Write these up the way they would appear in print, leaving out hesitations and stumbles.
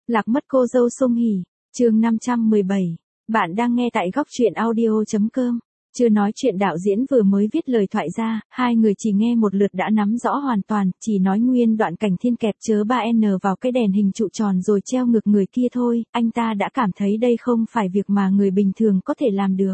Lạc mất cô dâu Song Hỷ, chương 517. Bạn đang nghe tại góc truyện audio.com. Chưa nói chuyện đạo diễn vừa mới viết lời thoại ra, hai người chỉ nghe một lượt đã nắm rõ hoàn toàn, chỉ nói nguyên đoạn Cảnh Thiên kẹp chớ 3N vào cái đèn hình trụ tròn rồi treo ngược người kia thôi, anh ta đã cảm thấy đây không phải việc mà người bình thường có thể làm được.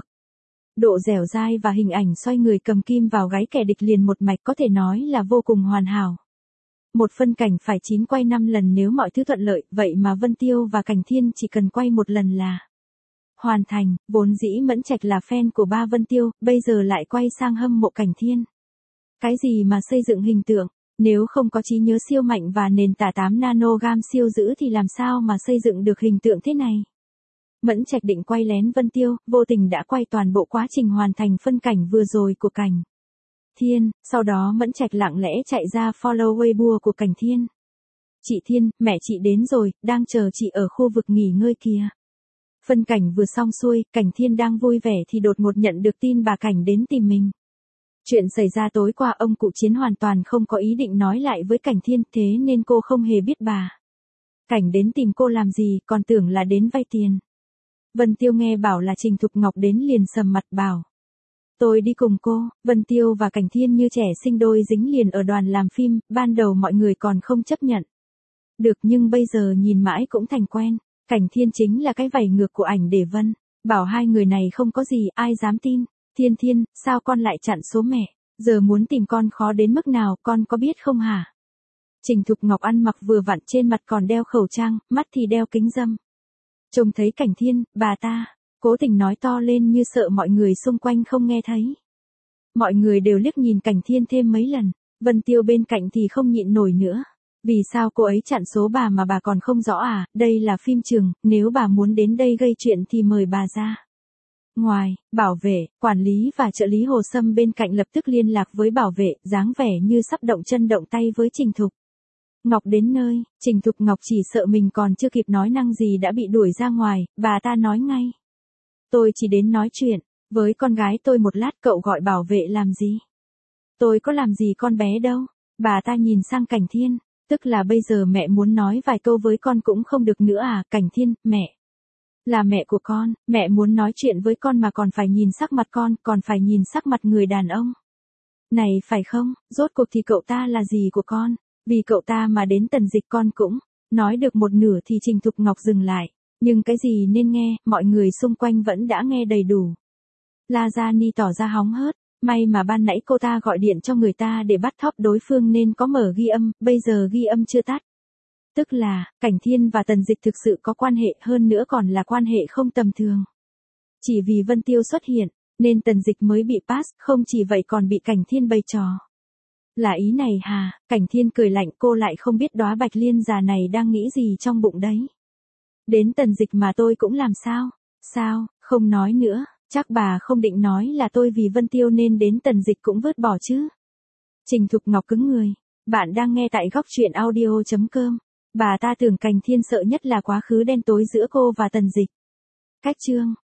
Độ dẻo dai và hình ảnh xoay người cầm kim vào gáy kẻ địch liền một mạch có thể nói là vô cùng hoàn hảo. Một phân cảnh phải 9 quay 5 lần nếu mọi thứ thuận lợi, vậy mà Vân Tiêu và Cảnh Thiên chỉ cần quay một lần là hoàn thành. Vốn dĩ Mẫn Trạch là fan của ba Vân Tiêu, bây giờ lại quay sang hâm mộ Cảnh Thiên. Cái gì mà xây dựng hình tượng, nếu không có trí nhớ siêu mạnh và nền tảng 8 nanogam siêu dữ thì làm sao mà xây dựng được hình tượng thế này. Mẫn Trạch định quay lén Vân Tiêu, vô tình đã quay toàn bộ quá trình hoàn thành phân cảnh vừa rồi của Cảnh Thiên, sau đó Mẫn Trạch lặng lẽ chạy ra follow Weibo của Cảnh Thiên. Chị Thiên, mẹ chị đến rồi, đang chờ chị ở khu vực nghỉ ngơi kìa. Phân cảnh vừa xong xuôi, Cảnh Thiên đang vui vẻ thì đột ngột nhận được tin bà Cảnh đến tìm mình. Chuyện xảy ra tối qua ông cụ Chiến hoàn toàn không có ý định nói lại với Cảnh Thiên, thế nên cô không hề biết bà Cảnh đến tìm cô làm gì, còn tưởng là đến vay tiền. Vân Tiêu nghe bảo là Trình Thục Ngọc đến liền sầm mặt bảo. Tôi đi cùng cô. Vân Tiêu và Cảnh Thiên như trẻ sinh đôi dính liền ở đoàn làm phim, ban đầu mọi người còn không chấp nhận được nhưng bây giờ nhìn mãi cũng thành quen. Cảnh Thiên chính là cái vảy ngược của ảnh để Vân. Bảo hai người này không có gì, ai dám tin. Thiên, sao con lại chặn số mẹ? Giờ muốn tìm con khó đến mức nào, con có biết không hả? Trình Thục Ngọc ăn mặc vừa vặn, trên mặt còn đeo khẩu trang, mắt thì đeo kính râm. Trông thấy Cảnh Thiên, bà ta cố tình nói to lên như sợ mọi người xung quanh không nghe thấy. Mọi người đều liếc nhìn Cảnh Thiên thêm mấy lần, Vân Tiêu bên cạnh thì không nhịn nổi nữa. Vì sao cô ấy chặn số bà mà bà còn không rõ à, đây là phim trường, nếu bà muốn đến đây gây chuyện thì mời bà ra. Ngoài, bảo vệ, quản lý và trợ lý Hồ Sâm bên cạnh lập tức liên lạc với bảo vệ, dáng vẻ như sắp động chân động tay với Trình Thục Ngọc đến nơi, Trình Thục Ngọc chỉ sợ mình còn chưa kịp nói năng gì đã bị đuổi ra ngoài, bà ta nói ngay. Tôi chỉ đến nói chuyện với con gái tôi một lát, cậu gọi bảo vệ làm gì? Tôi có làm gì con bé đâu. Bà ta nhìn sang Cảnh Thiên, tức là bây giờ mẹ muốn nói vài câu với con cũng không được nữa à? Cảnh Thiên, mẹ là mẹ của con, mẹ muốn nói chuyện với con mà còn phải nhìn sắc mặt con, còn phải nhìn sắc mặt người đàn ông này phải không? Rốt cuộc thì cậu ta là gì của con? Vì cậu ta mà đến Tần Dịch con cũng nói được một nửa thì Trình Thục Ngọc dừng lại. Nhưng cái gì nên nghe, mọi người xung quanh vẫn đã nghe đầy đủ. La Gia Ni tỏ ra hóng hớt, may mà ban nãy cô ta gọi điện cho người ta để bắt thóp đối phương nên có mở ghi âm, bây giờ ghi âm chưa tắt. Tức là, Cảnh Thiên và Tần Dịch thực sự có quan hệ, hơn nữa còn là quan hệ không tầm thường. Chỉ vì Vân Tiêu xuất hiện, nên Tần Dịch mới bị pass, không chỉ vậy còn bị Cảnh Thiên bày trò. Là ý này hà? Cảnh Thiên cười lạnh, cô lại không biết đóa Bạch Liên già này đang nghĩ gì trong bụng đấy. Đến Tần Dịch mà tôi cũng làm sao? Sao, không nói nữa, chắc bà không định nói là tôi vì Vân Tiêu nên đến Tần Dịch cũng vứt bỏ chứ. Trình Thục Ngọc cứng người. Bạn đang nghe tại góc truyện audio.com. Bà ta tưởng Cảnh Thiên sợ nhất là quá khứ đen tối giữa cô và Tần Dịch. Cách chương